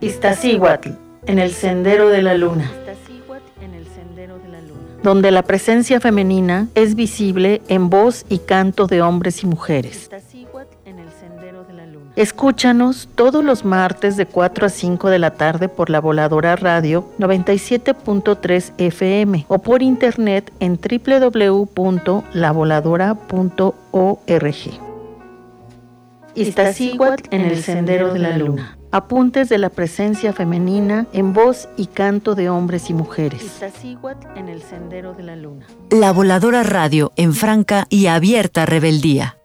Iztaccíhuatl, en el Sendero de la Luna, donde la presencia femenina es visible en voz y canto de hombres y mujeres. Escúchanos todos los martes de 4 a 5 de la tarde por La Voladora Radio 97.3 FM o por internet en www.lavoladora.org. Iztaccíhuatl en el Sendero de la Luna. Apuntes de la presencia femenina en voz y canto de hombres y mujeres. Iztaccíhuatl en el Sendero de la Luna. La Voladora Radio en franca y abierta rebeldía.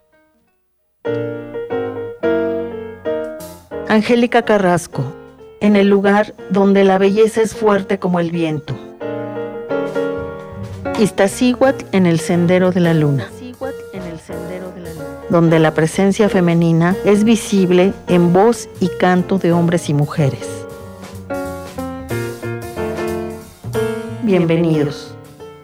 Angélica Carrasco, en el lugar donde la belleza es fuerte como el viento. Iztaccíhuatl en el Sendero de la Luna, donde la presencia femenina es visible en voz y canto de hombres y mujeres. Bienvenidos.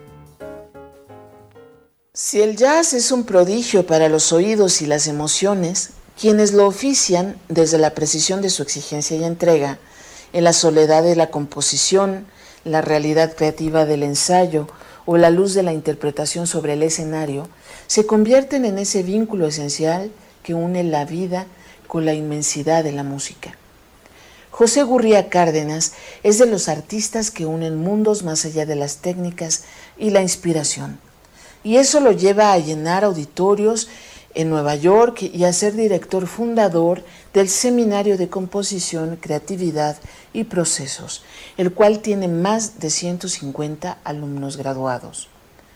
Si el jazz es un prodigio para los oídos y las emociones, quienes lo ofician desde la precisión de su exigencia y entrega, en la soledad de la composición, la realidad creativa del ensayo o la luz de la interpretación sobre el escenario, se convierten en ese vínculo esencial que une la vida con la inmensidad de la música. José Gurría Cárdenas es de los artistas que unen mundos más allá de las técnicas y la inspiración, y eso lo lleva a llenar auditorios en Nueva York y a ser director fundador del Seminario de Composición, Creatividad y Procesos, el cual tiene más de 150 alumnos graduados.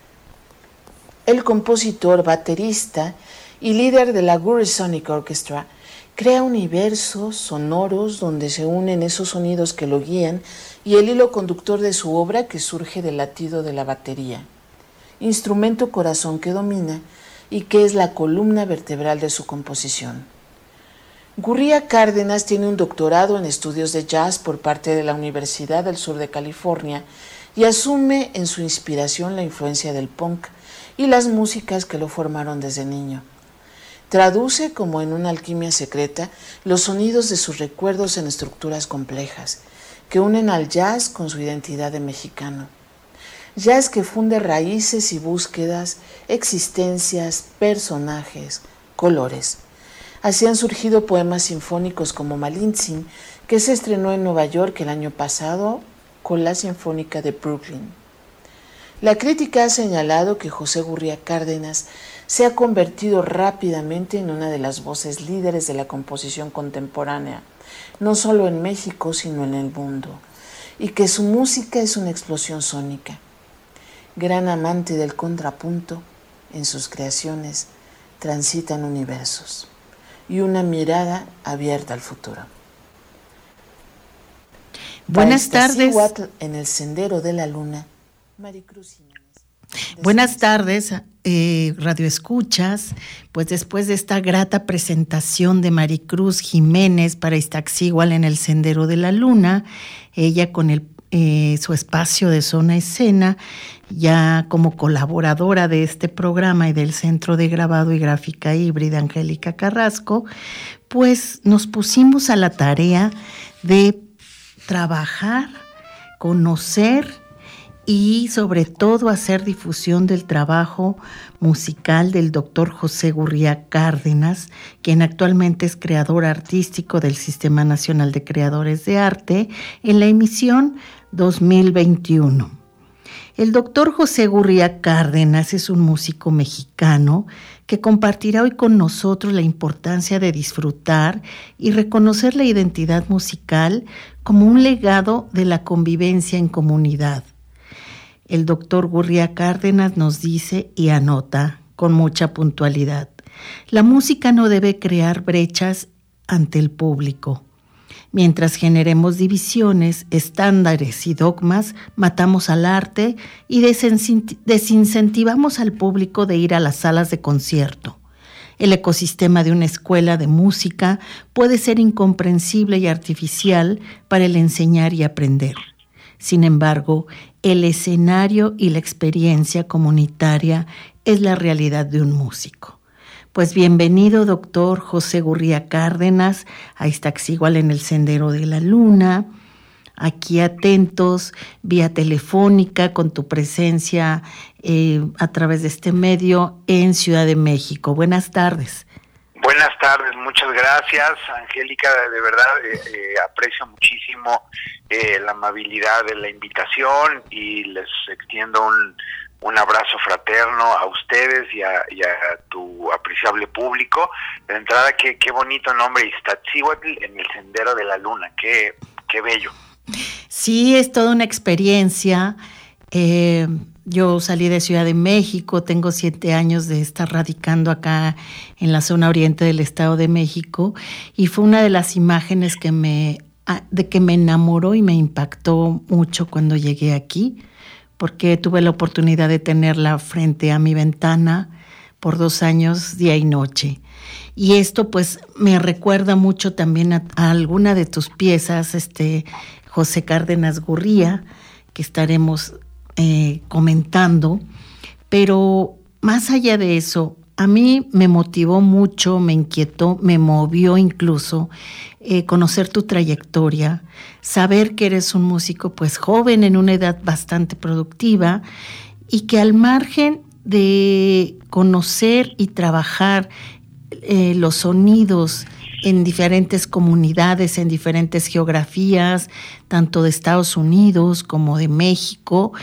El compositor, baterista y líder de la Gurry Sonic Orchestra crea universos sonoros donde se unen esos sonidos que lo guían y el hilo conductor de su obra que surge del latido de la batería, instrumento corazón que domina y que es la columna vertebral de su composición. Gurría Cárdenas tiene un doctorado en estudios de jazz por parte de la Universidad del Sur de California y asume en su inspiración la influencia del punk y las músicas que lo formaron desde niño. Traduce, como en una alquimia secreta, los sonidos de sus recuerdos en estructuras complejas que unen al jazz con su identidad de mexicano. Jazz que funde raíces y búsquedas, existencias, personajes, colores. Así han surgido poemas sinfónicos como Malintzin, que se estrenó en Nueva York el año pasado con la Sinfónica de Brooklyn. La crítica ha señalado que José Gurría Cárdenas se ha convertido rápidamente en una de las voces líderes de la composición contemporánea, no solo en México, sino en el mundo, y que su música es una explosión sónica. Gran amante del contrapunto, en sus creaciones transitan universos y una mirada abierta al futuro. Buenas tardes. En el Sendero de la Luna, Maricruz Jiménez. Buenas tardes, Radio Escuchas. Pues después de esta grata presentación de Maricruz Jiménez para Iztaccíhuatl en el Sendero de la Luna, ella con su espacio de Zona Escena, ya como colaboradora de este programa y del Centro de Grabado y Gráfica Híbrida Angélica Carrasco, pues nos pusimos a la tarea de trabajar, conocer y sobre todo hacer difusión del trabajo musical del doctor José Gurría Cárdenas, quien actualmente es creador artístico del Sistema Nacional de Creadores de Arte en la emisión 2021. El doctor José Gurría Cárdenas es un músico mexicano que compartirá hoy con nosotros la importancia de disfrutar y reconocer la identidad musical como un legado de la convivencia en comunidad. El doctor Gurría Cárdenas nos dice y anota con mucha puntualidad: la música no debe crear brechas ante el público. Mientras generemos divisiones, estándares y dogmas, matamos al arte y desincentivamos al público de ir a las salas de concierto. El ecosistema de una escuela de música puede ser incomprensible y artificial para el enseñar y aprender. Sin embargo, el escenario y la experiencia comunitaria es la realidad de un músico. Pues bienvenido, doctor José Gurría Cárdenas, a Iztaccíhuatl en el Sendero de la Luna. Aquí atentos, vía telefónica, con tu presencia a través de este medio en Ciudad de México. Buenas tardes. Buenas tardes, muchas gracias, Angélica, de verdad aprecio muchísimo la amabilidad de la invitación y les extiendo un abrazo fraterno a ustedes y a tu apreciable público. De entrada, qué bonito nombre, Iztaccíhuatl en el Sendero de la Luna, qué bello. Sí, es toda una experiencia. Yo salí de Ciudad de México, tengo 7 años de estar radicando acá en la zona oriente del Estado de México, y fue una de las imágenes que me enamoró y me impactó mucho cuando llegué aquí, porque tuve la oportunidad de tenerla frente a mi ventana por 2 años, día y noche. Y esto pues me recuerda mucho también a alguna de tus piezas, José Cárdenas Gurría, que estaremos comentando. Pero más allá de eso, a mí me motivó mucho, me inquietó, me movió incluso conocer tu trayectoria, saber que eres un músico pues joven, en una edad bastante productiva, y que al margen de conocer y trabajar los sonidos en diferentes comunidades, en diferentes geografías, tanto de Estados Unidos como de México.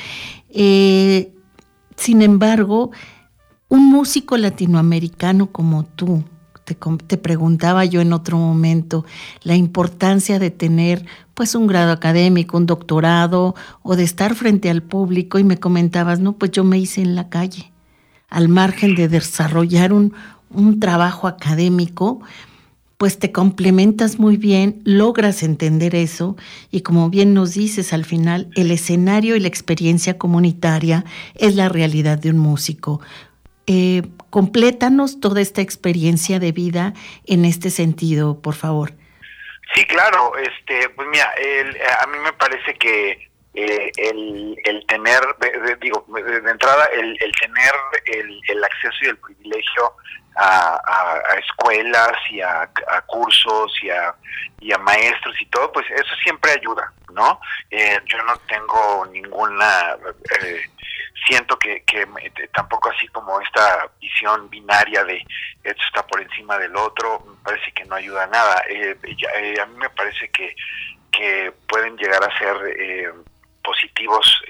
Sin embargo, un músico latinoamericano como tú, te preguntaba yo en otro momento, la importancia de tener pues un grado académico, un doctorado, o de estar frente al público, y me comentabas, no, pues yo me hice en la calle, al margen de desarrollar un trabajo académico, pues te complementas muy bien, logras entender eso, y como bien nos dices, al final el escenario y la experiencia comunitaria es la realidad de un músico. Complétanos toda esta experiencia de vida en este sentido, por favor. Sí, claro, pues mira, a mí me parece que el tener, de entrada, el tener el acceso y el privilegio a escuelas y a cursos y a maestros y todo, pues eso siempre ayuda, ¿no? Yo no tengo ninguna, siento que tampoco así como esta visión binaria de esto está por encima del otro, me parece que no ayuda a nada. A mí me parece que pueden llegar a ser positivos,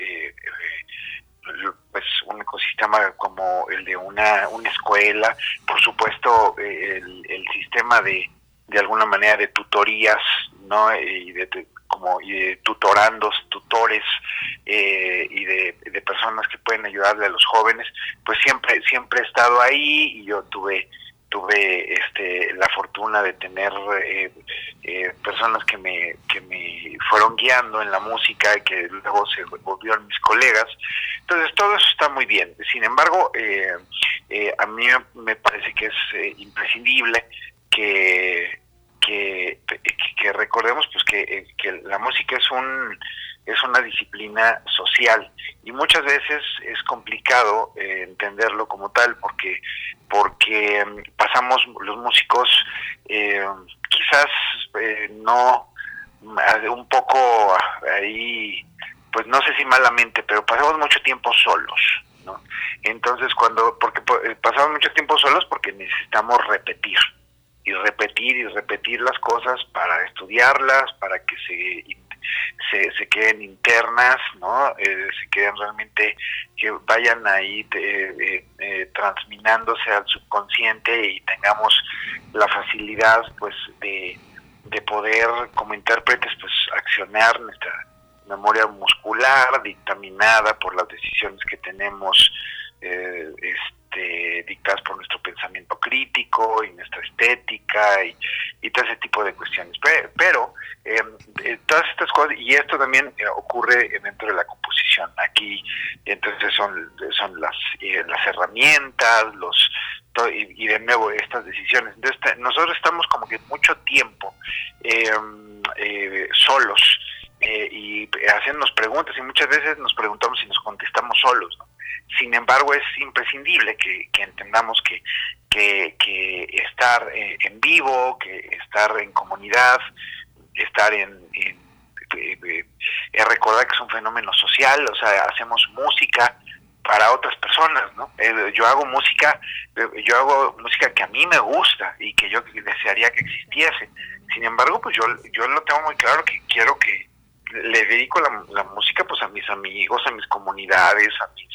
pues un ecosistema como el de una escuela, por supuesto el sistema de alguna manera de tutorías, ¿no? Y de tutorandos, tutores y de personas que pueden ayudarle a los jóvenes, pues siempre he estado ahí, y yo tuve la fortuna de tener personas que me fueron guiando en la música y que luego se volvieron mis colegas. Entonces todo eso está muy bien. Sin embargo, a mí me parece que es imprescindible que recordemos pues que la música es una disciplina social, y muchas veces es complicado entenderlo como tal, porque pasamos los músicos quizás no un poco ahí, pues no sé si malamente, pero pasamos mucho tiempo solos, ¿no? Entonces porque pasamos mucho tiempo solos porque necesitamos repetir las cosas para estudiarlas, para que se queden internas, ¿no? Se queden realmente, que vayan ahí transminándose al subconsciente, y tengamos la facilidad pues de poder como intérpretes pues accionar nuestra memoria muscular dictaminada por las decisiones que tenemos dictadas por nuestro pensamiento crítico y nuestra estética y todo ese tipo de cuestiones. Pero todas estas cosas, y esto también ocurre dentro de la composición. Aquí entonces son las herramientas, y de nuevo estas decisiones. Entonces nosotros estamos como que mucho tiempo solos y haciéndonos preguntas, y muchas veces nos preguntamos y nos contestamos solos, ¿no? Sin embargo, es imprescindible que entendamos que estar en vivo, que estar en comunidad, estar recordar que es un fenómeno social, o sea, hacemos música para otras personas, ¿no? Yo hago música que a mí me gusta y que yo desearía que existiese. Sin embargo, pues yo lo tengo muy claro que quiero que le dedico la música pues a mis amigos, a mis comunidades,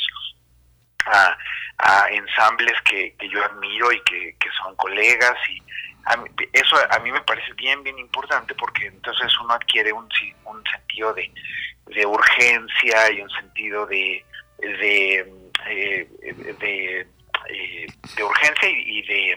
a ensambles que yo admiro y que son colegas, y eso a mí me parece bien importante, porque entonces uno adquiere un sentido de urgencia y un sentido de urgencia y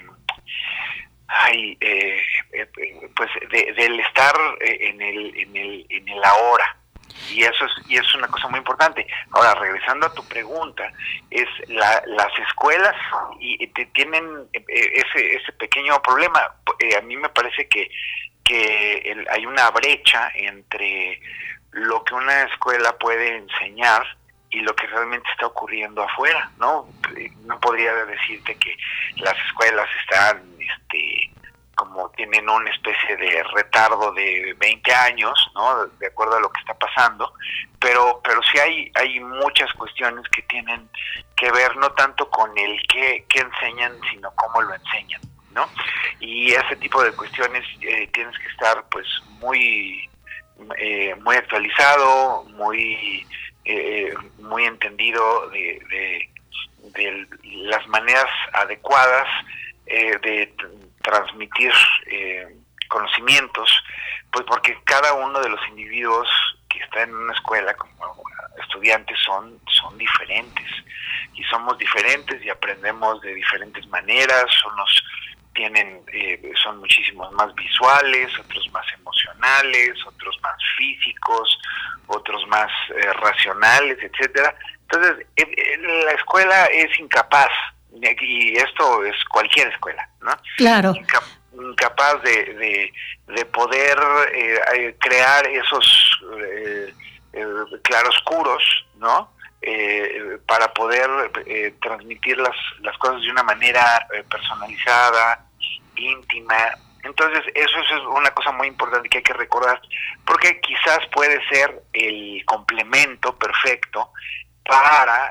del estar en el ahora. Y eso es una cosa muy importante. Ahora, regresando a tu pregunta, es las escuelas tienen ese pequeño problema. A mí me parece que hay una brecha entre lo que una escuela puede enseñar y lo que realmente está ocurriendo afuera, ¿no? No podría decirte que las escuelas están como tienen una especie de retardo de 20 años, ¿no? De acuerdo a lo que está pasando, pero sí hay muchas cuestiones que tienen que ver no tanto con el qué enseñan, sino cómo lo enseñan, ¿no? Y ese tipo de cuestiones tienes que estar pues muy actualizado, muy entendido de las maneras adecuadas de transmitir conocimientos, pues porque cada uno de los individuos que está en una escuela como estudiantes son diferentes, y somos diferentes y aprendemos de diferentes maneras. Unos son muchísimos más visuales, otros más emocionales, otros más físicos, otros más racionales, etcétera. Entonces la escuela es incapaz, y esto es cualquier escuela, ¿no? Claro. Incapaz de poder crear esos claroscuros, ¿no? Para poder transmitir las cosas de una manera personalizada, íntima. Entonces eso es una cosa muy importante que hay que recordar, porque quizás puede ser el complemento perfecto para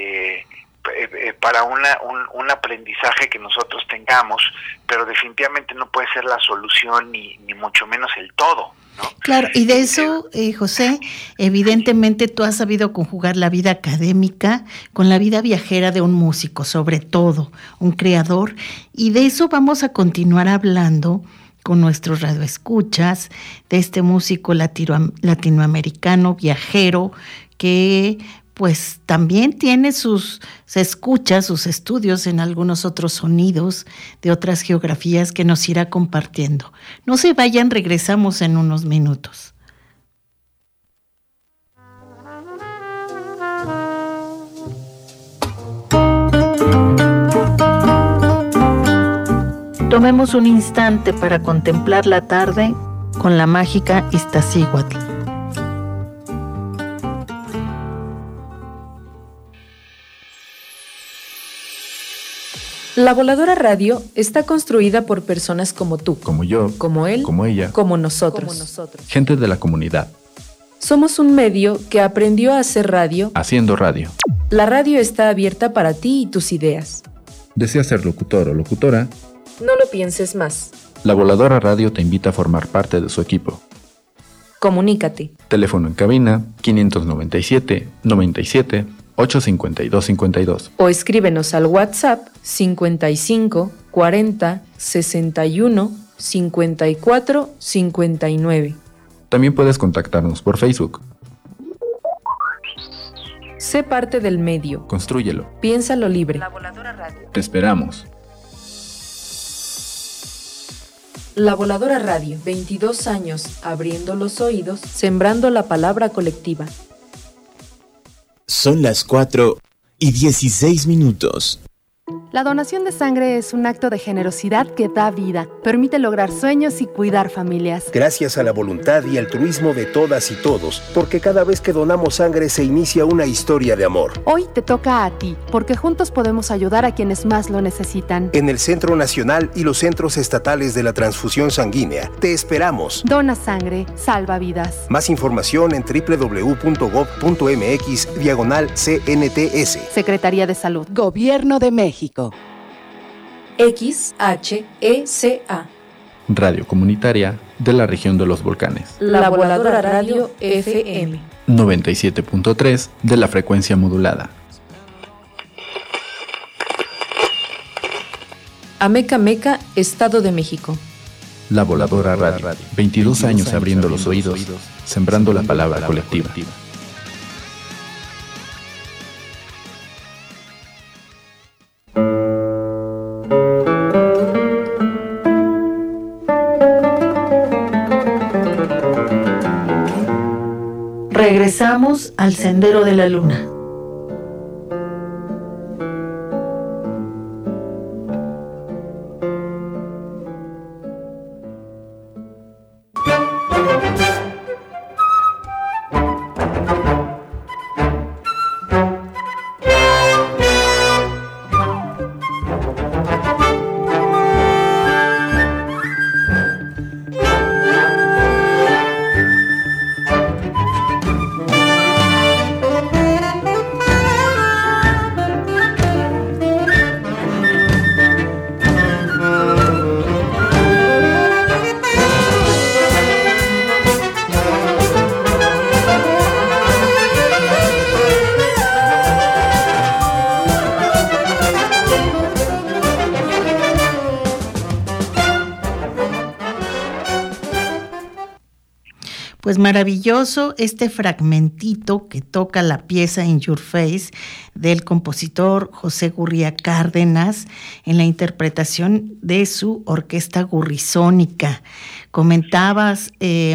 un aprendizaje que nosotros tengamos, pero definitivamente no puede ser la solución ni mucho menos el todo, ¿no? Claro, y de eso, José, evidentemente tú has sabido conjugar la vida académica con la vida viajera de un músico, sobre todo, un creador, y de eso vamos a continuar hablando con nuestros radioescuchas, de este músico latinoamericano, viajero, que pues también tiene se escucha sus estudios en algunos otros sonidos de otras geografías que nos irá compartiendo. No se vayan, regresamos en unos minutos. Tomemos un instante para contemplar la tarde con la mágica Iztaccíhuatl. La Voladora Radio está construida por personas como tú, como yo, como él, como ella, como nosotros. Gente de la comunidad. Somos un medio que aprendió a hacer radio, haciendo radio. La radio está abierta para ti y tus ideas. ¿Deseas ser locutor o locutora? No lo pienses más. La Voladora Radio te invita a formar parte de su equipo. Comunícate. Teléfono en cabina 597 97 852 52. O escríbenos al WhatsApp 55 40 61 54 59. También puedes contactarnos por Facebook. Sé parte del medio. Constrúyelo. Piénsalo libre. La Voladora Radio. Te esperamos. La Voladora Radio, 22 años abriendo los oídos, sembrando la palabra colectiva. Son las 4:16. La donación de sangre es un acto de generosidad que da vida, permite lograr sueños y cuidar familias. Gracias a la voluntad y altruismo de todas y todos, porque cada vez que donamos sangre se inicia una historia de amor. Hoy te toca a ti, porque juntos podemos ayudar a quienes más lo necesitan. En el Centro Nacional y los centros estatales de la transfusión sanguínea, te esperamos. Dona sangre, salva vidas. Más información en www.gov.mx/CNTS. Secretaría de Salud. Gobierno de México. XHECA. Radio comunitaria de la región de los volcanes. La Voladora Radio FM. 97.3 de la frecuencia modulada. Amecameca, Estado de México. La Voladora Radio. 22 años abriendo los oídos, sembrando la palabra colectiva. Regresamos al Sendero de la Luna. Pues maravilloso este fragmentito que toca la pieza In Your Face del compositor José Gurría Cárdenas en la interpretación de su orquesta gurrizónica. Comentabas,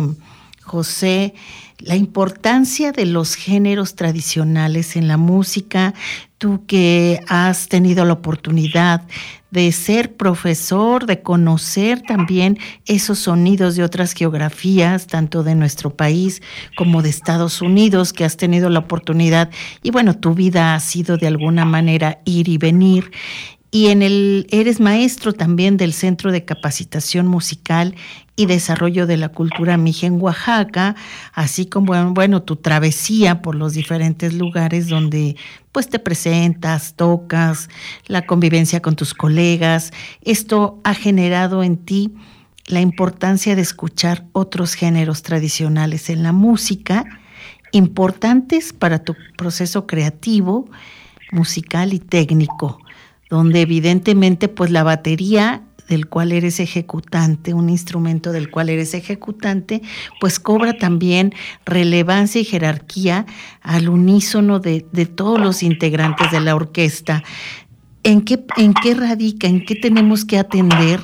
José, la importancia de los géneros tradicionales en la música, tú que has tenido la oportunidad de ser profesor, de conocer también esos sonidos de otras geografías, tanto de nuestro país como de Estados Unidos, que has tenido la oportunidad, y bueno, tu vida ha sido de alguna manera ir y venir. Y eres maestro también del Centro de Capacitación Musical y Desarrollo de la Cultura Mije en Oaxaca, así como, bueno, tu travesía por los diferentes lugares donde pues te presentas, tocas, la convivencia con tus colegas. Esto ha generado en ti la importancia de escuchar otros géneros tradicionales en la música, importantes para tu proceso creativo, musical y técnico, donde evidentemente pues la batería del cual eres ejecutante, un instrumento del cual eres ejecutante, pues cobra también relevancia y jerarquía al unísono de todos los integrantes de la orquesta. ¿En qué radica, en qué tenemos que atender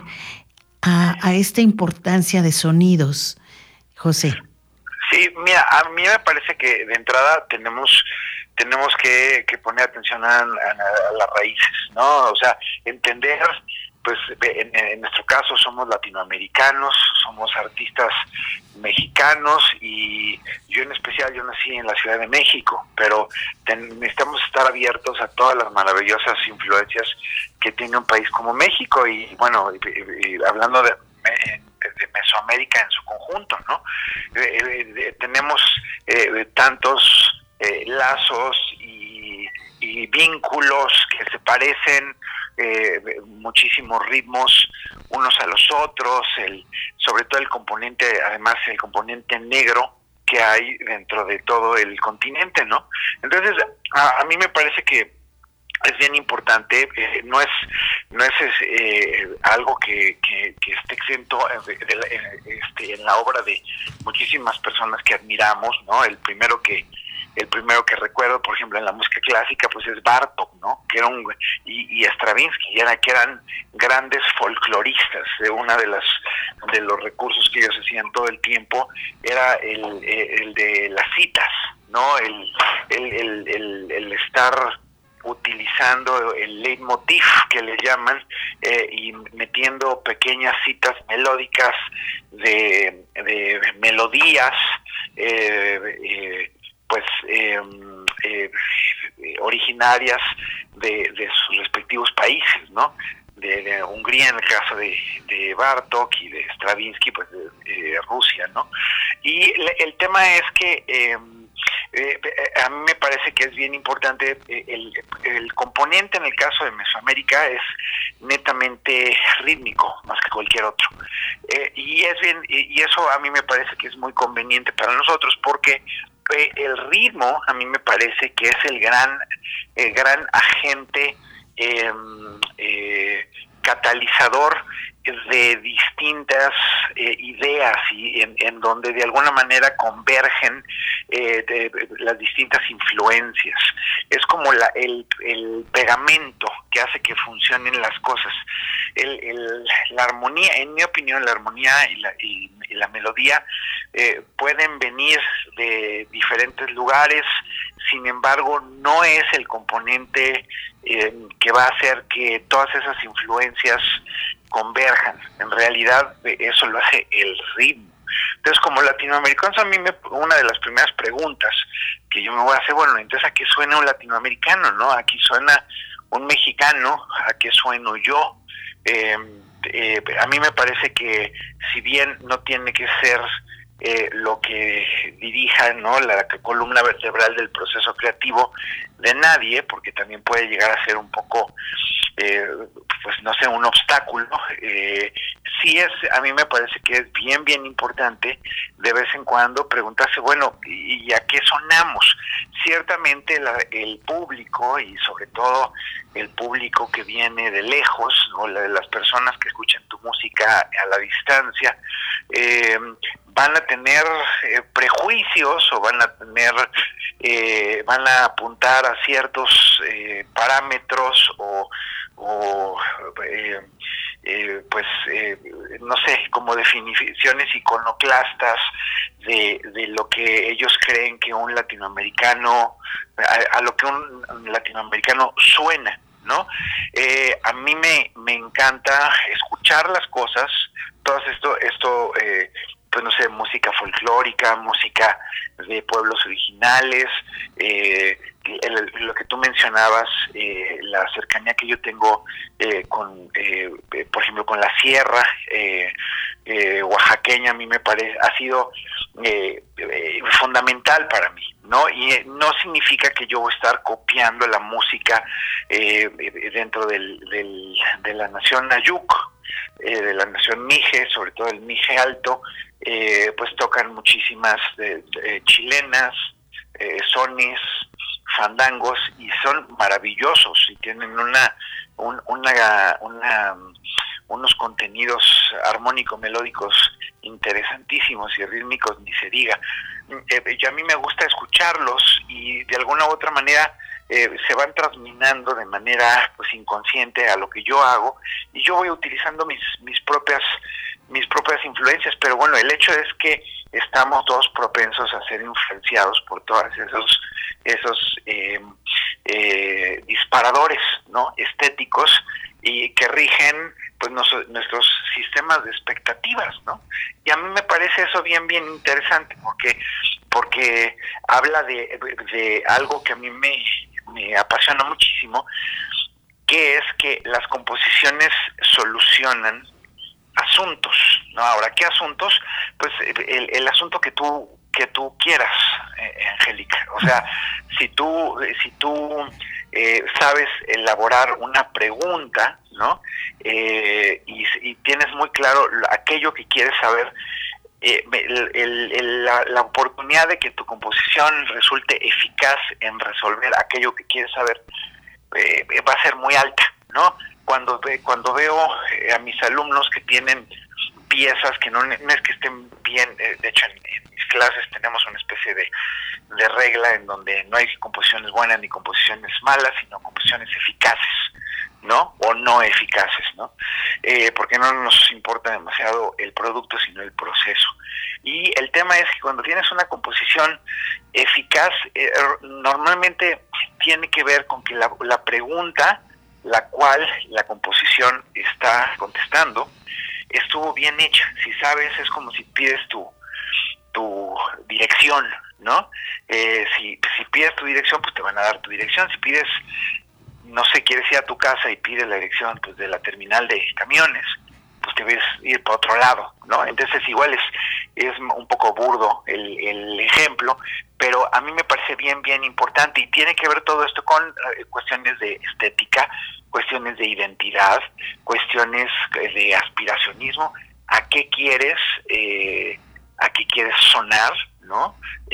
a esta importancia de sonidos, José? Sí, mira, a mí me parece que de entrada tenemos que poner atención a las raíces, ¿no? O sea, entender, pues en nuestro caso somos latinoamericanos, somos artistas mexicanos, y yo en especial, yo nací en la Ciudad de México, pero necesitamos estar abiertos a todas las maravillosas influencias que tiene un país como México, y bueno, hablando de Mesoamérica en su conjunto, ¿no? Tenemos tantos lazos y vínculos que se parecen, muchísimos ritmos unos a los otros, sobre todo el componente negro que hay dentro de todo el continente, ¿no? Entonces, a mí me parece que es bien importante, no es algo que esté exento en la obra de muchísimas personas que admiramos, ¿no? El primero que recuerdo, por ejemplo, en la música clásica, pues es Bartók, ¿no? Que era y Stravinsky, que eran grandes folcloristas. Una de los recursos que ellos hacían todo el tiempo era el de las citas, ¿no? El estar utilizando el leitmotiv que le llaman y metiendo pequeñas citas melódicas de melodías originarias de sus respectivos países, ¿no? De Hungría en el caso de Bartók y de Stravinsky, pues de Rusia, ¿no? Y el tema es que a mí me parece que es bien importante el componente en el caso de Mesoamérica es netamente rítmico más que cualquier otro, y eso a mí me parece que es muy conveniente para nosotros porque el ritmo a mí me parece que es el gran agente catalizador de distintas ideas y en donde de alguna manera convergen las distintas influencias. Es como el pegamento que hace que funcionen las cosas. La armonía, en mi opinión, la armonía y la melodía pueden venir de diferentes lugares, sin embargo no es el componente que va a hacer que todas esas influencias converjan. En realidad eso lo hace el ritmo. Entonces, como latinoamericanos, a mí una de las primeras preguntas que yo me voy a hacer, bueno, entonces ¿a qué suena un latinoamericano, no? ¿Aquí suena un mexicano? ¿A qué sueno yo? A mí me parece que si bien no tiene que ser lo que dirija, ¿no?, la columna vertebral del proceso creativo de nadie, porque también puede llegar a ser un poco pues no sé, un obstáculo, sí a mí me parece que es bien importante de vez en cuando preguntarse, bueno, ¿y a qué sonamos? Ciertamente el público, y sobre todo el público que viene de lejos, ¿no?, las personas que escuchan tu música a la distancia, van a tener prejuicios o van a apuntar a ciertos parámetros no sé, como definiciones iconoclastas de lo que ellos creen que un latinoamericano, a lo que un latinoamericano suena, ¿no? A mí me encanta escuchar las cosas, todo esto pues no sé, música folclórica, música de pueblos originales, lo que tú mencionabas, la cercanía que yo tengo por ejemplo, con la sierra oaxaqueña, a mí me parece, ha sido fundamental para mí, ¿no? Y no significa que yo voy a estar copiando la música dentro de la nación Nayuk, de la nación Mije, sobre todo el Mije Alto, pues tocan muchísimas chilenas, sones, fandangos, y son maravillosos y tienen unos contenidos armónico-melódicos interesantísimos y rítmicos, ni se diga. Y a mí me gusta escucharlos y de alguna u otra manera se van transminando de manera pues inconsciente a lo que yo hago, y yo voy utilizando mis propias influencias, pero bueno, el hecho es que estamos todos propensos a ser influenciados por todos esos disparadores, ¿no?, estéticos, y que rigen pues nuestros sistemas de expectativas, ¿no? Y a mí me parece eso bien interesante, porque habla de algo que a mí me apasiona muchísimo, que es que las composiciones solucionan asuntos, ¿no? Ahora, ¿qué asuntos? Pues el asunto que tú quieras, Angélica. O sea, si tú sabes elaborar una pregunta, ¿no? Y tienes muy claro aquello que quieres saber, la oportunidad de que tu composición resulte eficaz en resolver aquello que quieres saber va a ser muy alta, ¿no? Cuando veo a mis alumnos que tienen piezas que no es que estén bien, de hecho en mis clases tenemos una especie de regla en donde no hay composiciones buenas ni composiciones malas, sino composiciones eficaces, ¿no? O no eficaces, ¿no? Porque no nos importa demasiado el producto, sino el proceso. Y el tema es que cuando tienes una composición eficaz, normalmente tiene que ver con que la pregunta la cual la composición está contestando estuvo bien hecha. Si sabes, es como si pides tu dirección, ¿no? Si pides tu dirección, pues te van a dar tu dirección. Si pides, no sé, quieres ir a tu casa y pides la dirección pues de la terminal de camiones, pues te ves ir por otro lado, ¿no? Entonces igual es un poco burdo el ejemplo, pero a mí me parece bien importante, y tiene que ver todo esto con cuestiones de estética, cuestiones de identidad, cuestiones de aspiracionismo, a qué quieres sonar, ¿no?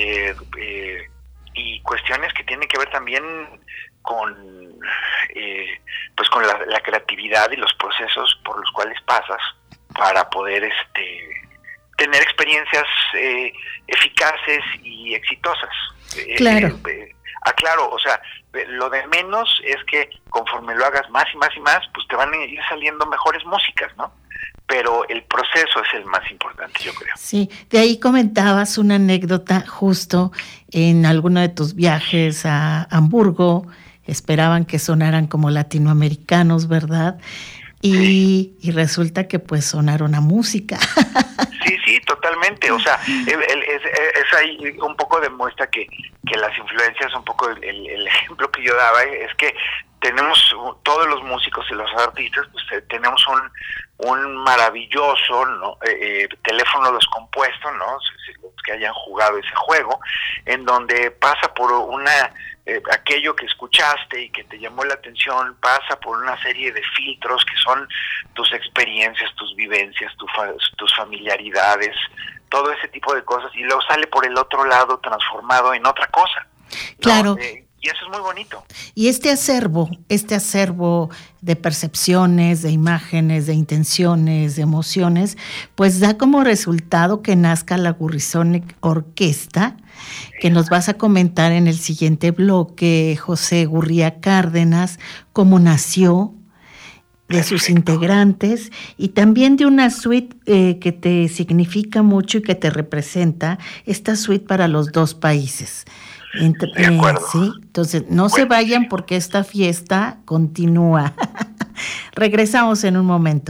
Y cuestiones que tienen que ver también con pues con la creatividad y los procesos por los cuales pasas para poder tener experiencias eficaces y exitosas. Claro. Claro, o sea, lo de menos es que conforme lo hagas más y más y más, pues te van a ir saliendo mejores músicas, ¿no? Pero el proceso es el más importante, yo creo. Sí, de ahí comentabas una anécdota justo en alguno de tus viajes a Hamburgo. Esperaban que sonaran como latinoamericanos, ¿verdad? Y resulta que pues sonaron a música. Sí, totalmente. O sea, es ahí un poco demuestra que las influencias, un poco el ejemplo que yo daba es que tenemos, todos los músicos y los artistas, pues tenemos un maravilloso, ¿no? Teléfono descompuesto, ¿no? Los que hayan jugado ese juego, en donde pasa por aquello que escuchaste y que te llamó la atención, pasa por una serie de filtros que son tus experiencias, tus vivencias, tus familiaridades, todo ese tipo de cosas, y luego sale por el otro lado transformado en otra cosa, ¿no? Claro. Y eso es muy bonito. Y este acervo de percepciones, de imágenes, de intenciones, de emociones, pues da como resultado que nazca la Gurrisonic Orquesta, que nos vas a comentar en el siguiente bloque, José Gurría Cárdenas, cómo nació, de sus integrantes, y también de una suite que te significa mucho y que te representa, esta suite para los dos países. De acuerdo. Sí, entonces no se vayan porque esta fiesta continúa. Regresamos en un momento.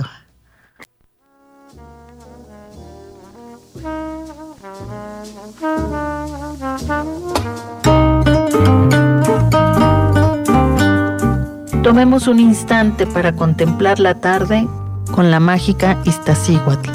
Tomemos un instante para contemplar la tarde con la mágica Iztaccíhuatl.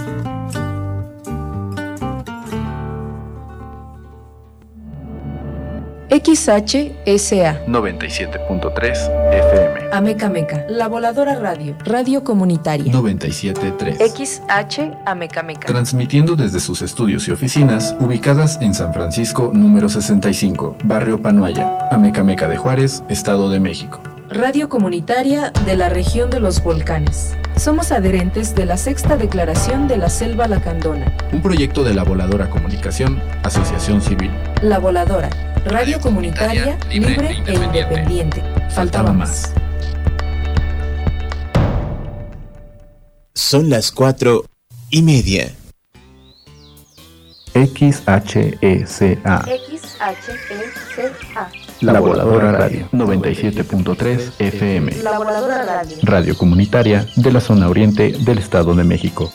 XHSA 97.3 FM. Amecameca, La Voladora Radio, Radio Comunitaria 97.3. XH Amecameca. Transmitiendo desde sus estudios y oficinas ubicadas en San Francisco número 65, Barrio Panoaya, Amecameca de Juárez, Estado de México. Radio Comunitaria de la Región de los Volcanes. Somos adherentes de la Sexta Declaración de la Selva Lacandona. Un proyecto de La Voladora Comunicación, Asociación Civil. La Voladora, Radio Comunitaria, libre e independiente. Faltaba más. Son las 4:30. XHECA. La Voladora Radio, 97.3 FM. La Voladora Radio. Radio comunitaria de la zona oriente del Estado de México.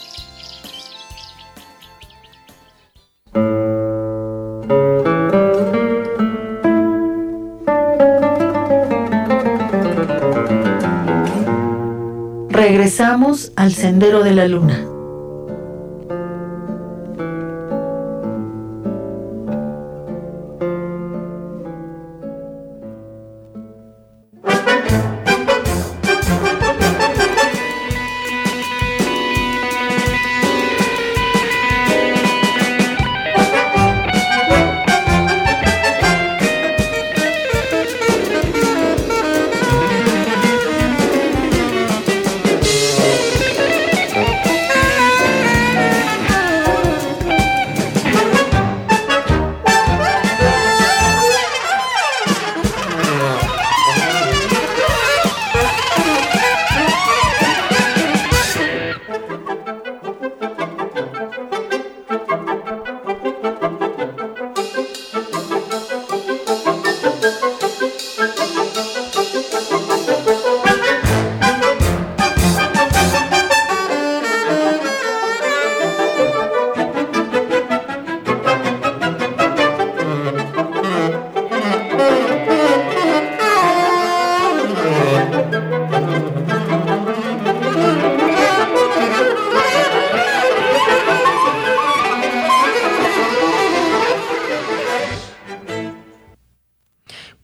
Regresamos al Sendero de la Luna.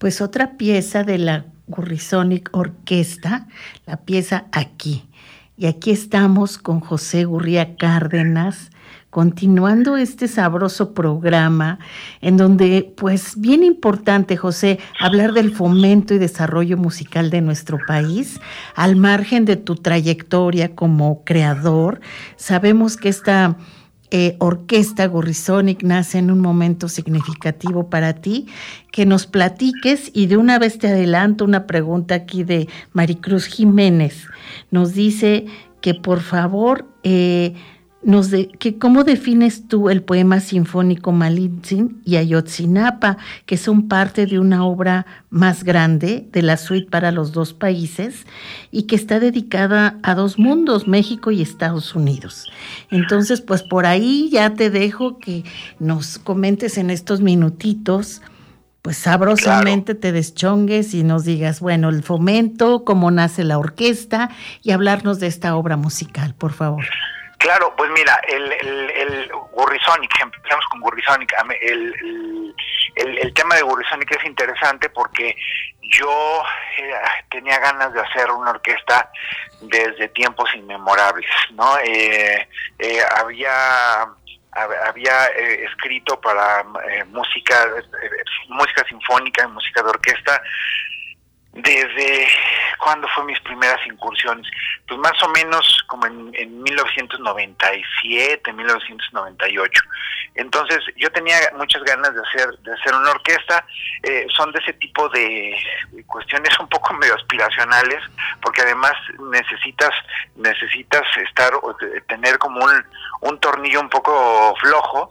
pues otra pieza de la Gurrisonic Orquesta, la pieza Aquí. Y aquí estamos con José Gurría Cárdenas, continuando este sabroso programa en donde, pues bien importante, José, hablar del fomento y desarrollo musical de nuestro país, al margen de tu trayectoria como creador. Sabemos que esta orquesta Gurrisonic nace en un momento significativo para ti, que nos platiques, y de una vez te adelanto una pregunta aquí de Maricruz Jiménez. Nos dice que por favor que cómo defines tú el poema sinfónico Malintzin y Ayotzinapa, que son parte de una obra más grande de la suite para los dos países y que está dedicada a dos mundos, México y Estados Unidos. Entonces, pues por ahí ya te dejo que nos comentes en estos minutitos, pues sabrosamente. Claro. Te deschongues y nos digas, bueno, el fomento, cómo nace la orquesta, y hablarnos de esta obra musical, por favor. Claro, pues mira, el Gurrisonic, empezamos con Gurrisonic. El tema de Gurrisonic es interesante porque yo tenía ganas de hacer una orquesta desde tiempos inmemorables, ¿no? Había escrito para música sinfónica y música de orquesta desde cuando fue mis primeras incursiones, pues más o menos como en 1997, 1998. Entonces yo tenía muchas ganas de hacer una orquesta. Son de ese tipo de cuestiones un poco medio aspiracionales, porque además necesitas tener como un tornillo un poco flojo,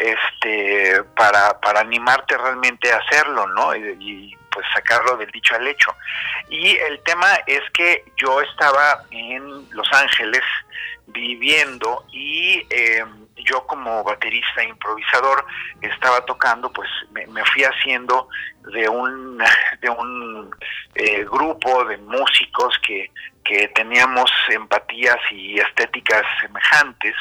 para animarte realmente a hacerlo, ¿no? Y pues sacarlo del dicho al hecho. Y el tema es que yo estaba en Los Ángeles viviendo y yo como baterista e improvisador estaba tocando, pues me fui haciendo de un grupo de músicos que teníamos empatías y estéticas semejantes,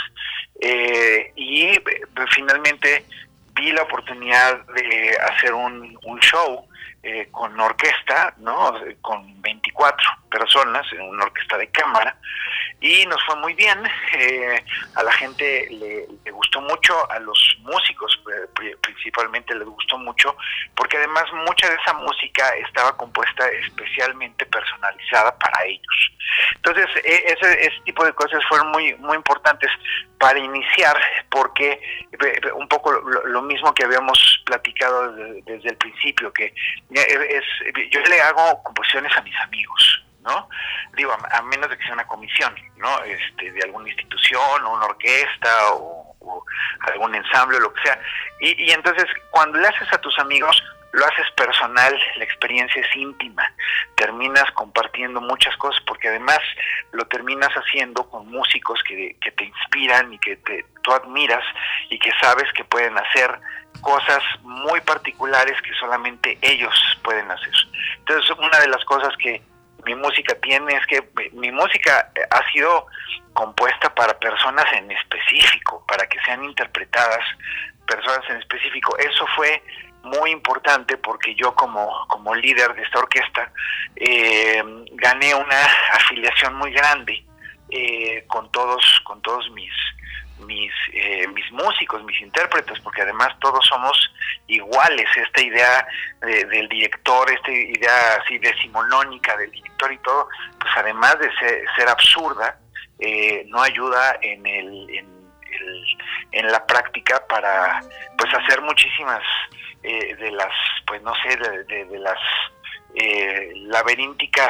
y finalmente vi la oportunidad de hacer un show con orquesta, ¿no? Con 24 personas en una orquesta de cámara, y nos fue muy bien. A la gente le gustó mucho, a los músicos principalmente les gustó mucho, porque además mucha de esa música estaba compuesta especialmente personalizada para ellos. Entonces ese tipo de cosas fueron muy, muy importantes para iniciar, porque un poco lo mismo que habíamos platicado desde el principio, que yo le hago composiciones a mis amigos, ¿no? Digo, a menos de que sea una comisión, ¿no? De alguna institución o una orquesta o algún ensamble o lo que sea. Y entonces, cuando le haces a tus amigos, lo haces personal, la experiencia es íntima, terminas compartiendo muchas cosas, porque además lo terminas haciendo con músicos que te inspiran y que tú admiras y que sabes que pueden hacer cosas muy particulares que solamente ellos pueden hacer. Entonces, una de las cosas que mi música tiene es que mi música ha sido compuesta para personas en específico, para que sean interpretadas personas en específico. Eso fue muy importante porque yo como líder de esta orquesta gané una afiliación muy grande con todos mis músicos, mis intérpretes, porque además todos somos iguales. Esta idea del director, esta idea así decimonónica del director y todo, pues además de ser absurda, no ayuda en la práctica para pues hacer muchísimas de las, pues no sé, de las laberínticas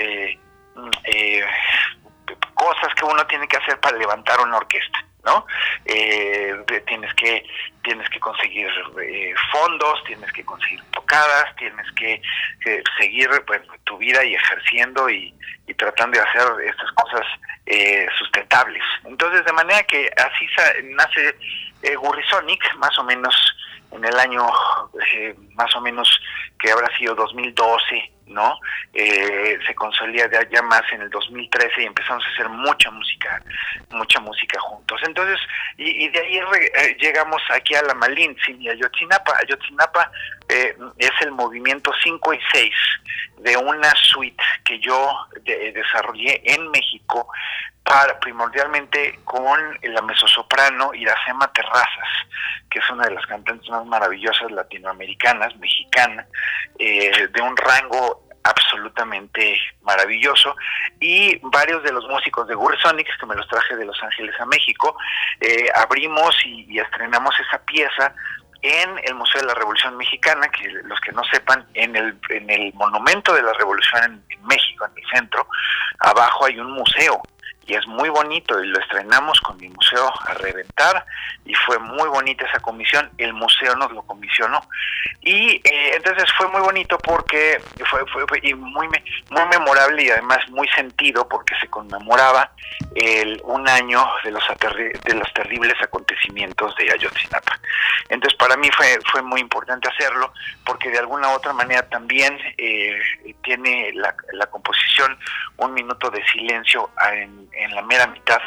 cosas que uno tiene que hacer para levantar una orquesta, ¿no? Tienes que conseguir fondos, tienes que conseguir tocadas, tienes que seguir pues tu vida y ejerciendo y tratando de hacer estas cosas sustentables. Entonces, de manera que así nace Gurrisonic, más o menos en el año más o menos que habrá sido 2012, ¿no? Se consolida ya más en el 2013 y empezamos a hacer mucha música juntos. Entonces, y de ahí llegamos aquí a la Malintzin y a Ayotzinapa. Ayotzinapa es el movimiento 5 y 6 de una suite que yo desarrollé en México, primordialmente con la mezzosoprano Iracema Terrazas, que es una de las cantantes más maravillosas latinoamericanas, mexicana, de un rango absolutamente maravilloso, y varios de los músicos de Gursonics, que me los traje de Los Ángeles a México. Abrimos y estrenamos esa pieza en el Museo de la Revolución Mexicana, que los que no sepan, en el Monumento de la Revolución en México, en el centro, abajo hay un museo, y es muy bonito, y lo estrenamos con mi museo a reventar, y fue muy bonita esa comisión. El museo nos lo comisionó, y entonces fue muy bonito porque fue y muy memorable, y además muy sentido, porque se conmemoraba un año de los terribles acontecimientos de Ayotzinapa. Entonces para mí fue muy importante hacerlo, porque de alguna u otra manera también tiene la composición un minuto de silencio en la mera mitad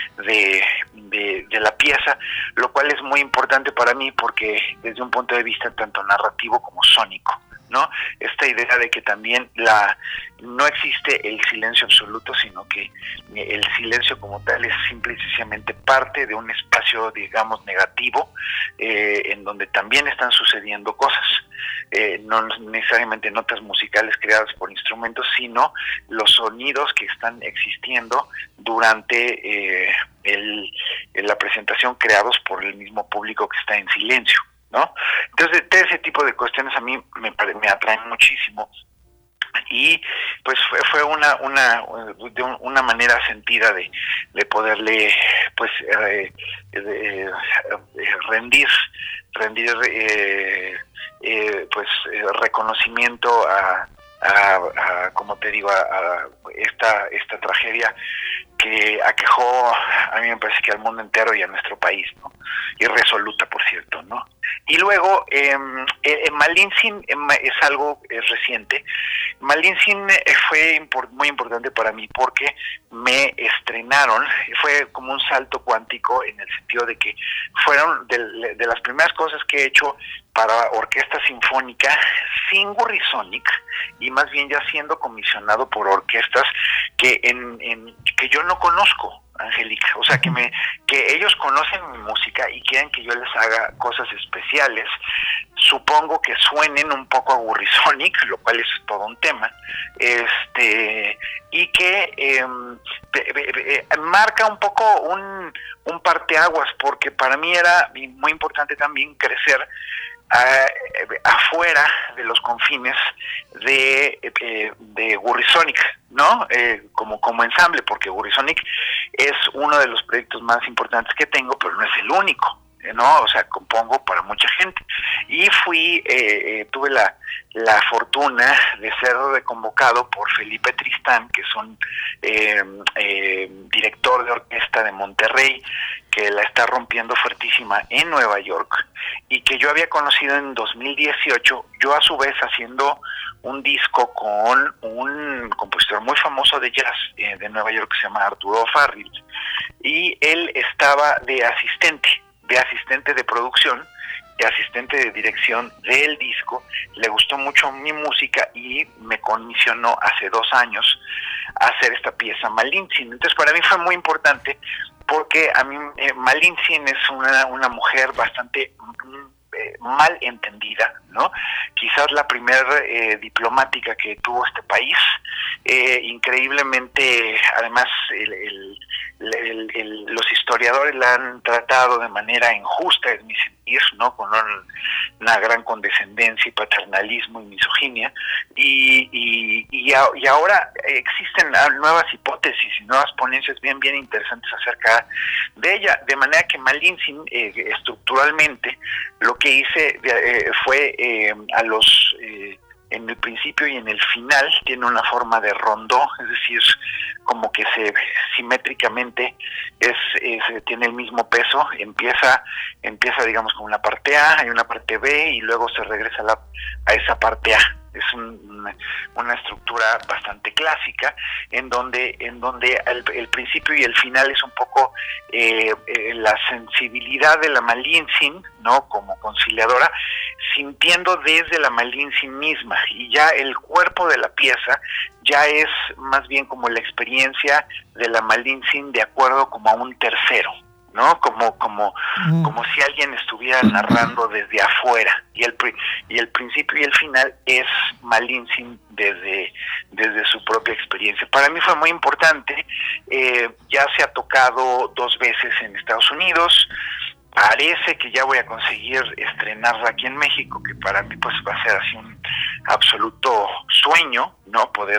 de la pieza, lo cual es muy importante para mí, porque desde un punto de vista tanto narrativo como sónico, ¿no? Esta idea de que también no existe el silencio absoluto, sino que el silencio como tal es simple y sencillamente parte de un espacio, digamos, negativo, en donde también están sucediendo cosas, no necesariamente notas musicales creadas por instrumentos, sino los sonidos que están existiendo durante la presentación, creados por el mismo público que está en silencio, ¿no? Entonces, de ese tipo de cuestiones a mí me atraen muchísimo, y pues fue una manera sentida de poderle pues rendir pues reconocimiento a como te digo, a esta tragedia que aquejó, a mí me parece que al mundo entero y a nuestro país, ¿no? Irresoluta, por cierto, ¿no? Y luego, Malintzin es algo reciente. Malintzin fue muy importante para mí porque me estrenaron, fue como un salto cuántico, en el sentido de que fueron de las primeras cosas que he hecho para orquesta sinfónica sin Gursonic, y más bien ya siendo comisionado por orquestas que yo no conozco, Angélica, o sea, que ellos conocen mi música y quieren que yo les haga cosas especiales. Supongo que suenen un poco a Gursonic, lo cual es todo un tema, y que marca un poco un parteaguas, porque para mí era muy importante también crecer afuera de los confines de Gursonic, ¿no? Como ensamble, porque Gursonic es uno de los proyectos más importantes que tengo, pero no es el único, ¿no? O sea, compongo para mucha gente. Y tuve la fortuna de ser convocado por Felipe Tristán, que es un director de orquesta de Monterrey, que la está rompiendo fuertísima en Nueva York, y que yo había conocido en 2018, yo a su vez haciendo un disco con un compositor muy famoso de jazz de Nueva York, que se llama Arturo Farril, y él estaba de asistente de producción, de asistente de dirección del disco. Le gustó mucho mi música y me comisionó hace 2 años a hacer esta pieza Malintzin. Entonces para mí fue muy importante, porque a mí Malintzin es una mujer bastante mal entendida, ¿no? Quizás la primer diplomática que tuvo este país, increíblemente, además los historiadores la han tratado de manera injusta, en mi sentir, ¿no? Con una gran condescendencia y paternalismo y misoginia, y ahora existen nuevas hipótesis y nuevas ponencias bien interesantes acerca de ella, de manera que Malintzin estructuralmente lo que hice fue en el principio y en el final tiene una forma de rondó, es decir, como que simétricamente tiene el mismo peso, empieza digamos con una parte A, hay una parte B, y luego se regresa a esa parte A, Es una estructura bastante clásica, en donde el principio y el final es un poco la sensibilidad de la Malintzin, ¿no? Como conciliadora, sintiendo desde la Malintzin misma, y ya el cuerpo de la pieza ya es más bien como la experiencia de la Malintzin de acuerdo como a un tercero, ¿no? Como si alguien estuviera narrando desde afuera, y el principio y el final es Malintzin desde su propia experiencia. Para mí fue muy importante. Ya se ha tocado 2 veces en Estados Unidos. Parece que ya voy a conseguir estrenarla aquí en México, que para mí pues va a ser así un absoluto sueño, ¿no? Poder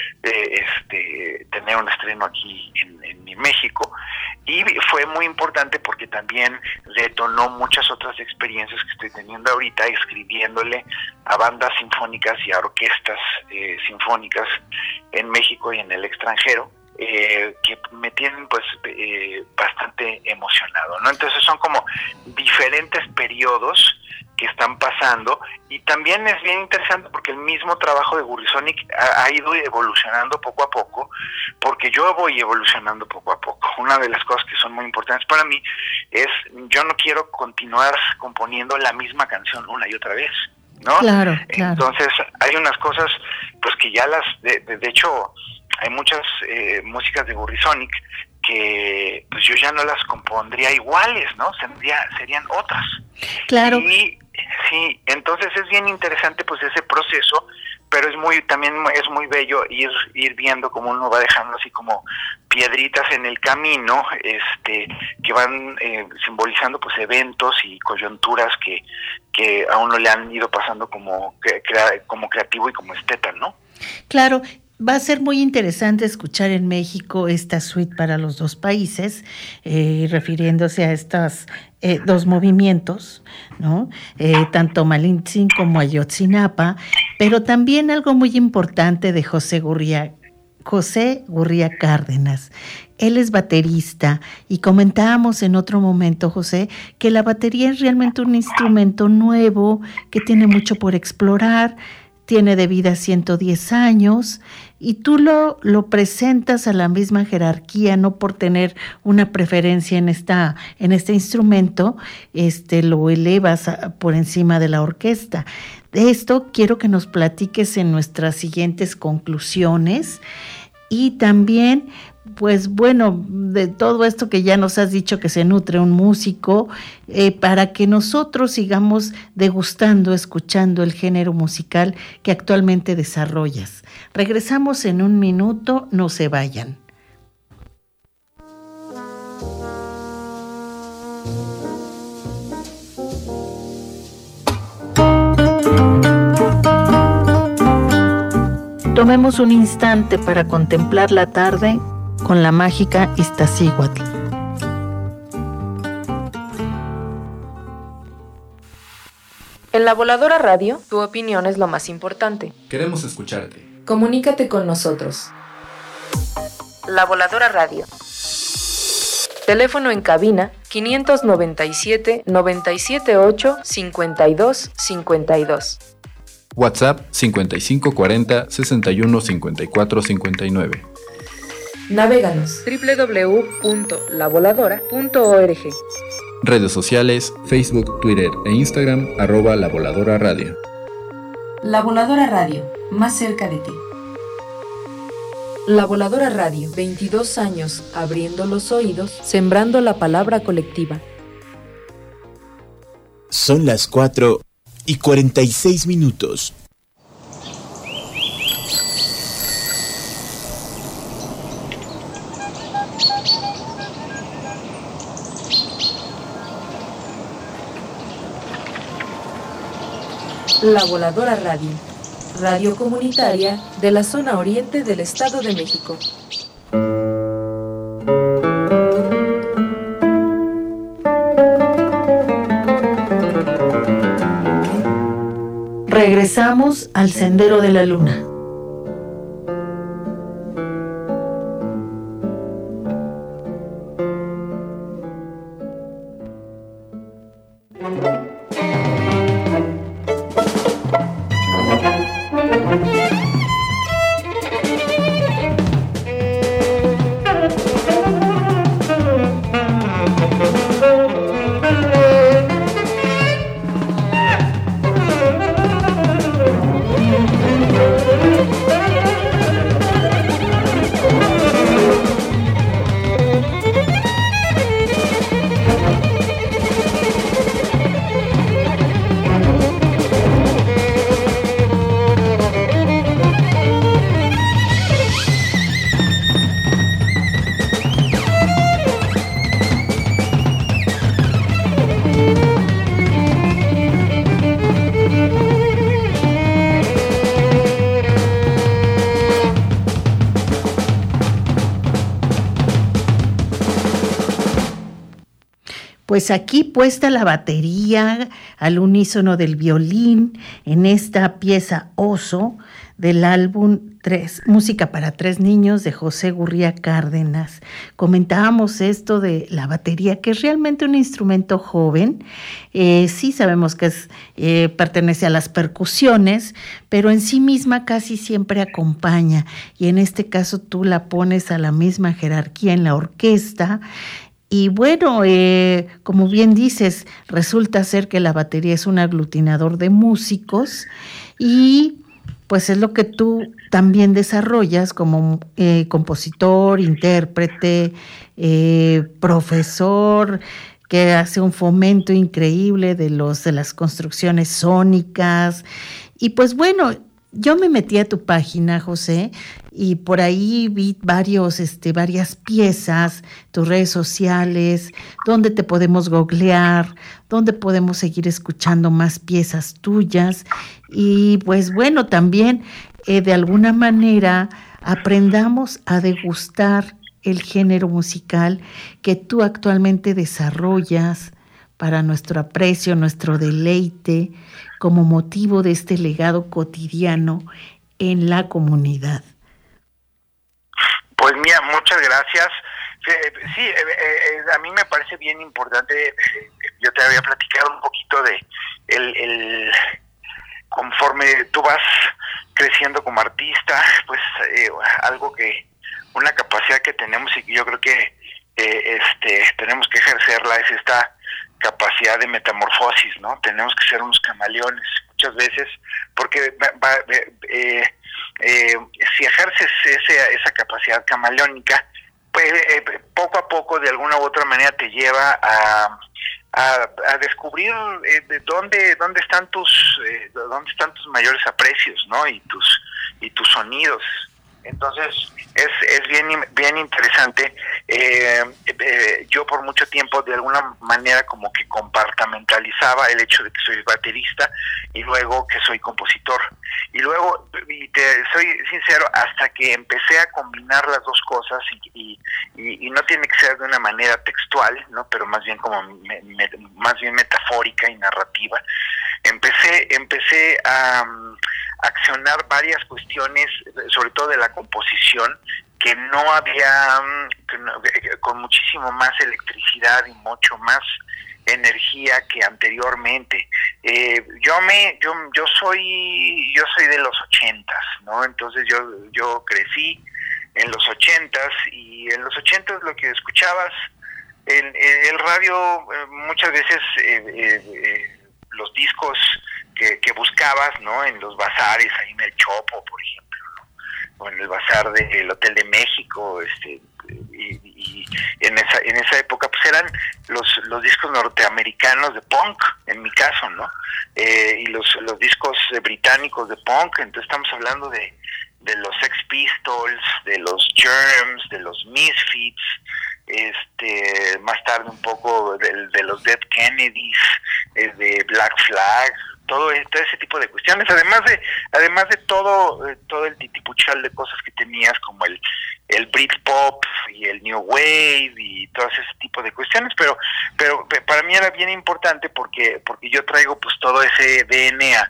tener un estreno aquí en México. Y fue muy importante porque también detonó muchas otras experiencias que estoy teniendo ahorita, escribiéndole a bandas sinfónicas y a orquestas sinfónicas en México y en el extranjero, que me tienen pues bastante emocionado, ¿no? Entonces son como diferentes periodos que están pasando, y también es bien interesante porque el mismo trabajo de Gurrisonic ha ido evolucionando poco a poco, porque yo voy evolucionando poco a poco. Una de las cosas que son muy importantes para mí es, yo no quiero continuar componiendo la misma canción una y otra vez, ¿no? Claro. Entonces hay unas cosas pues que ya de hecho hay muchas músicas de Gurrisonic que pues yo ya no las compondría iguales, ¿no? Serían otras. Claro. Y sí, entonces es bien interesante pues ese proceso, pero también es muy bello ir viendo cómo uno va dejando así como piedritas en el camino, que van simbolizando pues eventos y coyunturas que a uno le han ido pasando como creativo y como esteta, ¿no? Claro. Va a ser muy interesante escuchar en México esta suite para los 2 países, refiriéndose a estos 2 movimientos, ¿no? Tanto Malintzin como Ayotzinapa, pero también algo muy importante de José Gurría Cárdenas. Él es baterista, y comentábamos en otro momento, José, que la batería es realmente un instrumento nuevo que tiene mucho por explorar. Tiene de vida 110 años, y tú lo presentas a la misma jerarquía, no por tener una preferencia en este instrumento, lo elevas por encima de la orquesta. De esto quiero que nos platiques en nuestras siguientes conclusiones, y también, pues bueno, de todo esto que ya nos has dicho que se nutre un músico, para que nosotros sigamos degustando, escuchando el género musical que actualmente desarrollas. Regresamos en un minuto, no se vayan. Tomemos un instante para contemplar la tarde con la mágica Iztaccíhuatl. En La Voladora Radio, tu opinión es lo más importante. Queremos escucharte. Comunícate con nosotros. La Voladora Radio. Teléfono en cabina 597-978-5252. WhatsApp 5540 61 54 59. Navéganos www.lavoladora.org. Redes sociales, Facebook, Twitter e Instagram, @La Voladora Radio. La Voladora Radio, más cerca de ti. La Voladora Radio, 22 años abriendo los oídos, sembrando la palabra colectiva. Son las 4:46. La Voladora Radio, radio comunitaria de la zona oriente del Estado de México. Regresamos al Sendero de la Luna. Pues aquí puesta la batería al unísono del violín en esta pieza Oso del álbum Música para 3 niños de José Gurría Cárdenas. Comentábamos esto de la batería, que es realmente un instrumento joven. Sí sabemos que pertenece a las percusiones, pero en sí misma casi siempre acompaña. Y en este caso tú la pones a la misma jerarquía en la orquesta. Y bueno, como bien dices, resulta ser que la batería es un aglutinador de músicos y pues es lo que tú también desarrollas como compositor, intérprete, profesor, que hace un fomento increíble de las construcciones sónicas. Y pues bueno, yo me metí a tu página, José, y por ahí vi varias piezas, tus redes sociales, donde te podemos googlear, donde podemos seguir escuchando más piezas tuyas. Y pues bueno, también de alguna manera aprendamos a degustar el género musical que tú actualmente desarrollas para nuestro aprecio, nuestro deleite, como motivo de este legado cotidiano en la comunidad. Pues mira, muchas gracias. Sí, a mí me parece bien importante. Yo te había platicado un poquito de conforme tú vas creciendo como artista, pues una capacidad que tenemos y que yo creo que tenemos que ejercerla es esta capacidad de metamorfosis, ¿no? Tenemos que ser unos camaleones muchas veces, porque si ejerces esa capacidad camaleónica, pues poco a poco de alguna u otra manera te lleva a descubrir de dónde están tus mayores aprecios, ¿no? Y tus sonidos. Entonces es bien interesante. Yo por mucho tiempo de alguna manera como que compartimentalizaba el hecho de que soy baterista y luego que soy compositor. Y luego, soy sincero, hasta que empecé a combinar las dos cosas y no tiene que ser de una manera textual, ¿no? Pero más bien como más bien metafórica y narrativa. Empecé a accionar varias cuestiones, sobre todo de la composición, que no había, con muchísimo más electricidad y mucho más energía que anteriormente. Yo soy de los 80s, ¿no? Entonces yo crecí en los 80s y en los 80s lo que escuchabas el radio muchas veces los discos que buscabas, ¿no? En los bazares, ahí en el Chopo, por ejemplo, ¿no? O en el bazar del Hotel de México, y en esa época pues eran los discos norteamericanos de punk, en mi caso, ¿no? Y los discos británicos de punk. Entonces estamos hablando de los Sex Pistols, de los Germs, de los Misfits, más tarde un poco de los Dead Kennedys, de Black Flag, todo ese tipo de cuestiones, además de todo el titipuchal de cosas que tenías, como el Britpop y el New Wave y todo ese tipo de cuestiones, pero para mí era bien importante porque yo traigo pues todo ese DNA.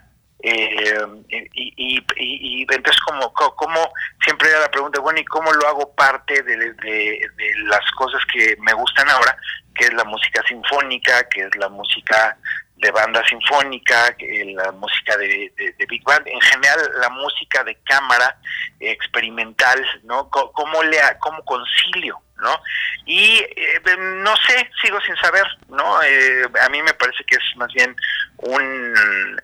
Y entonces como siempre era la pregunta, bueno, ¿y cómo lo hago parte de las cosas que me gustan ahora, que es la música sinfónica, que es la música de banda sinfónica, la música de Big Band, en general la música de cámara experimental, ¿no? ¿Cómo concilio ¿no? Y no sé, sigo sin saber, ¿no? A mí me parece que es más bien un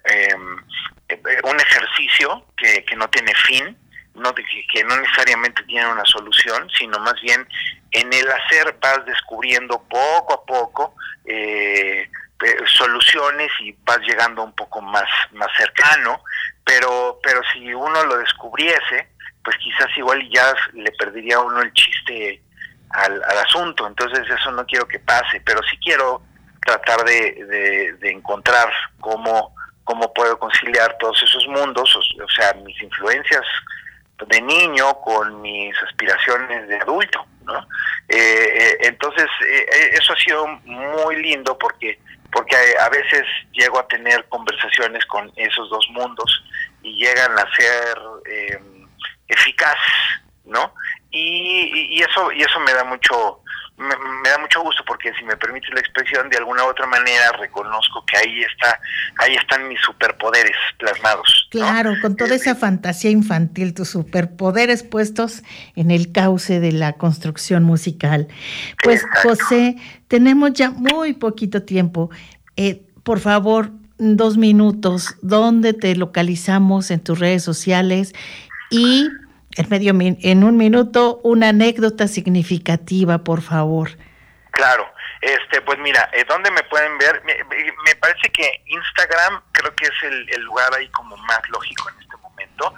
ejercicio que no tiene fin, que no necesariamente tiene una solución, sino más bien en el hacer vas descubriendo poco a poco soluciones y vas llegando un poco más cercano, pero si uno lo descubriese, pues quizás igual ya le perdería uno el chiste al asunto. Entonces eso no quiero que pase, pero sí quiero tratar de encontrar cómo puedo conciliar todos esos mundos, o sea, mis influencias de niño con mis aspiraciones de adulto, ¿no? Entonces eso ha sido muy lindo porque a veces llego a tener conversaciones con esos dos mundos y llegan a ser eficaces, ¿no? Y eso me da mucho gusto, porque si me permite la expresión, de alguna u otra manera reconozco que ahí están mis superpoderes plasmados, ¿no? Claro, con toda esa fantasía infantil, tus superpoderes puestos en el cauce de la construcción musical. Pues exacto. José, tenemos ya muy poquito tiempo. Por favor, 2 minutos, ¿dónde te localizamos en tus redes sociales? Y en 1 minuto, una anécdota significativa, por favor. Claro, pues mira, ¿dónde me pueden ver? Me parece que Instagram creo que es el lugar ahí como más lógico en este momento.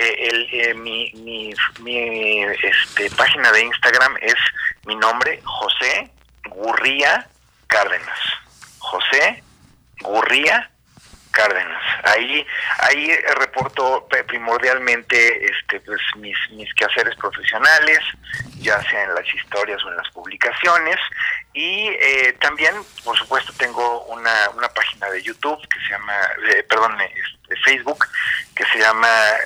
Mi página de Instagram es mi nombre, José Gurría Cárdenas. José Gurría Cárdenas. Ahí reporto primordialmente pues mis quehaceres profesionales, ya sea en las historias o en las publicaciones, y también, por supuesto, tengo una página de YouTube que se llama, de Facebook, que se llama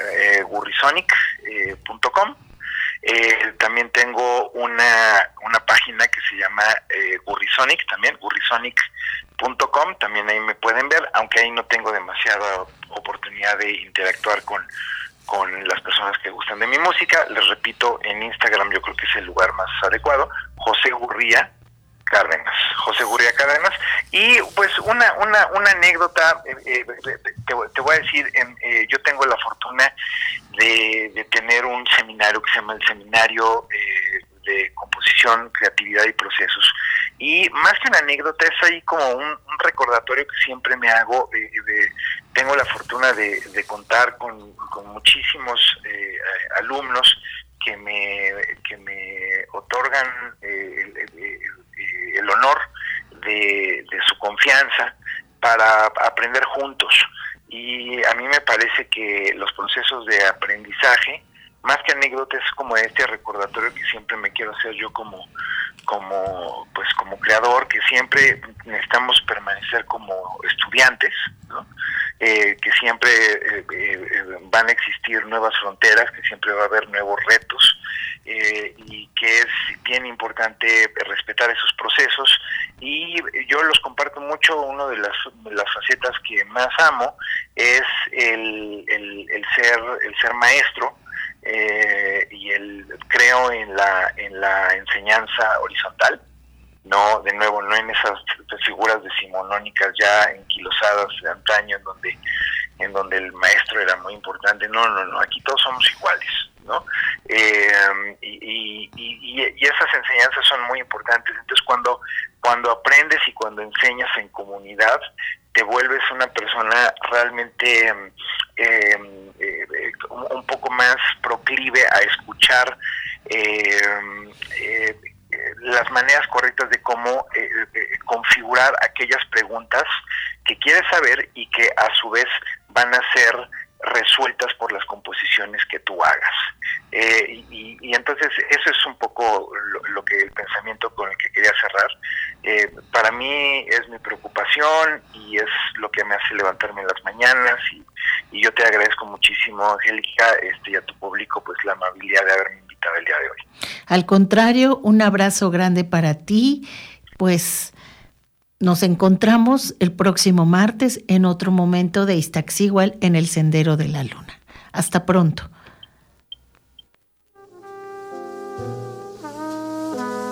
gurrisonic.com. También tengo una página que se llama Gurrisonic, también gurrisonic.com, también ahí me pueden ver, aunque ahí no tengo demasiada oportunidad de interactuar con las personas que gustan de mi música. Les repito, en Instagram yo creo que es el lugar más adecuado, José Gurría Cárdenas. Y pues una anécdota, te voy a decir, yo tengo la fortuna de tener un seminario que se llama el Seminario de Composición, Creatividad y Procesos. Y más que una anécdota, es ahí como un recordatorio que siempre me hago. Tengo la fortuna de contar con muchísimos alumnos que me otorgan el honor de su confianza para aprender juntos. Y a mí me parece que los procesos de aprendizaje, más que anécdotas, es como este recordatorio que siempre me quiero hacer yo como creador, que siempre necesitamos permanecer como estudiantes, ¿no? Que siempre van a existir nuevas fronteras, que siempre va a haber nuevos retos, y que es bien importante respetar esos procesos. Y yo los comparto mucho. Una de las facetas que más amo es el ser maestro, y creo en la enseñanza horizontal, no en esas figuras decimonónicas ya enquilosadas de antaño en donde el maestro era muy importante. No, aquí todos somos iguales, ¿no? Y esas enseñanzas son muy importantes. Entonces cuando aprendes y cuando enseñas en comunidad, te vuelves una persona realmente un poco más proclive a escuchar las maneras correctas de cómo configurar aquellas preguntas que quieres saber y que a su vez van a ser resueltas por las composiciones que tú hagas. Y entonces eso es un poco el pensamiento con el que quería cerrar. Para mí es mi preocupación y es lo que me hace levantarme en las mañanas, y yo te agradezco muchísimo, Angélica, y a tu público, pues la amabilidad de haberme invitado el día de hoy. Al contrario, un abrazo grande para ti. Pues nos encontramos el próximo martes en otro momento de Iztaccíhuatl en el Sendero de la Luna. Hasta pronto.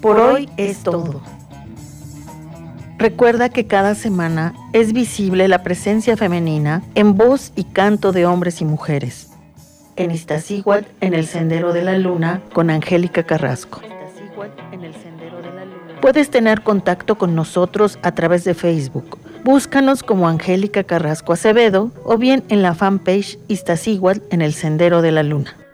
Por hoy es todo. Recuerda que cada semana es visible la presencia femenina en voz y canto de hombres y mujeres. En Iztaccíhuatl, en el Sendero de la Luna, con Angélica Carrasco. Puedes tener contacto con nosotros a través de Facebook. Búscanos como Angélica Carrasco Acevedo o bien en la fanpage Iztaccíhuatl en el Sendero de la Luna.